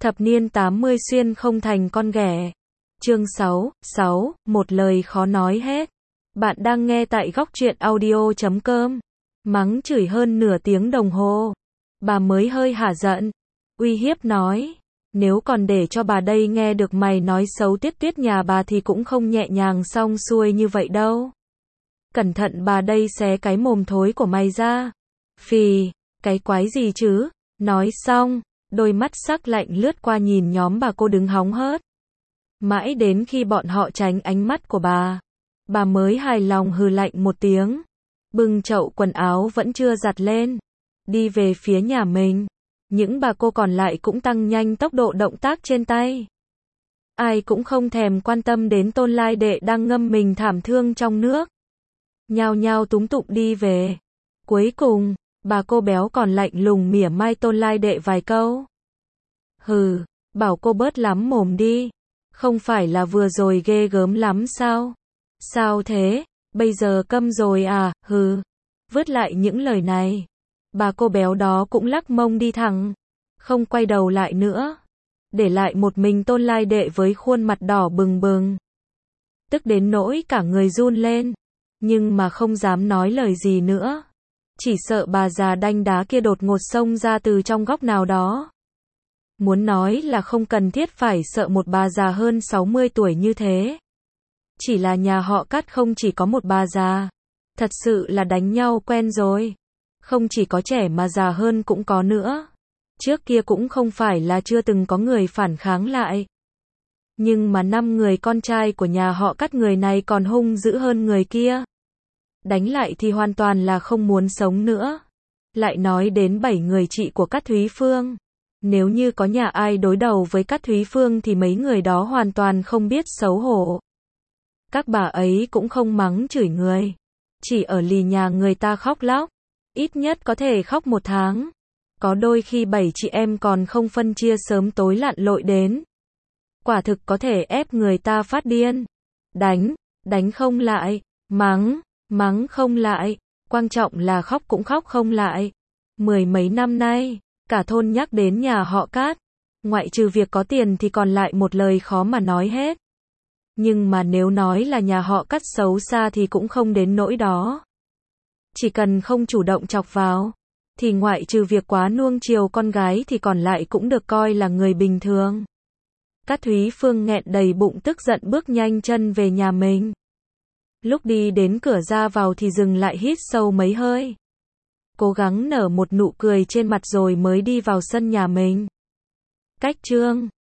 Thập niên 80 xuyên không thành con ghẻ. Chương 6, một lời khó nói hết. Bạn đang nghe tại góc truyện audio.com. Mắng chửi hơn nửa tiếng đồng hồ. Bà mới hơi hả giận. Uy hiếp nói. Nếu còn để cho bà đây nghe được mày nói xấu Tuyết nhà bà thì cũng không nhẹ nhàng xong xuôi như vậy đâu. Cẩn thận bà đây xé cái mồm thối của mày ra. Phì, cái quái gì chứ? Nói xong, đôi mắt sắc lạnh lướt qua nhìn nhóm bà cô đứng hóng hớt. Mãi đến khi bọn họ tránh ánh mắt của bà mới hài lòng hừ lạnh một tiếng. Bưng chậu quần áo vẫn chưa giặt lên. Đi về phía nhà mình. Những bà cô còn lại cũng tăng nhanh tốc độ động tác trên tay. Ai cũng không thèm quan tâm đến Tôn Lai Đệ đang ngâm mình thảm thương trong nước. Nhao nhao túm tụm đi về. Cuối cùng, bà cô béo còn lạnh lùng mỉa mai Tôn Lai Đệ vài câu. Hừ, bảo cô bớt lắm mồm đi. Không phải là vừa rồi ghê gớm lắm sao? Sao thế? Bây giờ câm rồi à? Hừ. Vứt lại những lời này. Bà cô béo đó cũng lắc mông đi thẳng. Không quay đầu lại nữa. Để lại một mình Tôn Lai Đệ với khuôn mặt đỏ bừng bừng. Tức đến nỗi cả người run lên. Nhưng mà không dám nói lời gì nữa. Chỉ sợ bà già đanh đá kia đột ngột xông ra từ trong góc nào đó. Muốn nói là không cần thiết phải sợ một bà già hơn 60 tuổi như thế. Chỉ là nhà họ Cát không chỉ có một bà già. Thật sự là đánh nhau quen rồi. Không chỉ có trẻ mà già hơn cũng có nữa. Trước kia cũng không phải là chưa từng có người phản kháng lại. Nhưng mà 5 người con trai của nhà họ Cát người này còn hung dữ hơn người kia. Đánh lại thì hoàn toàn là không muốn sống nữa. Lại nói đến 7 người chị của Cát Thúy Phương. Nếu như có nhà ai đối đầu với Cát Thúy Phương thì mấy người đó hoàn toàn không biết xấu hổ. Các bà ấy cũng không mắng chửi người. Chỉ ở lì nhà người ta khóc lóc. Ít nhất có thể khóc 1 tháng. Có đôi khi 7 chị em còn không phân chia sớm tối lặn lội đến. Quả thực có thể ép người ta phát điên. Đánh không lại. Mắng không lại. Quan trọng là khóc cũng khóc không lại. 10 mấy năm nay, cả thôn nhắc đến nhà họ Cát. Ngoại trừ việc có tiền thì còn lại một lời khó mà nói hết. Nhưng mà nếu nói là nhà họ Cát xấu xa thì cũng không đến nỗi đó. Chỉ cần không chủ động chọc vào, thì ngoại trừ việc quá nuông chiều con gái thì còn lại cũng được coi là người bình thường. Cát Thúy Phương nghẹn đầy bụng tức giận bước nhanh chân về nhà mình. Lúc đi đến cửa ra vào thì dừng lại hít sâu mấy hơi. Cố gắng nở một nụ cười trên mặt rồi mới đi vào sân nhà mình. Cách Trương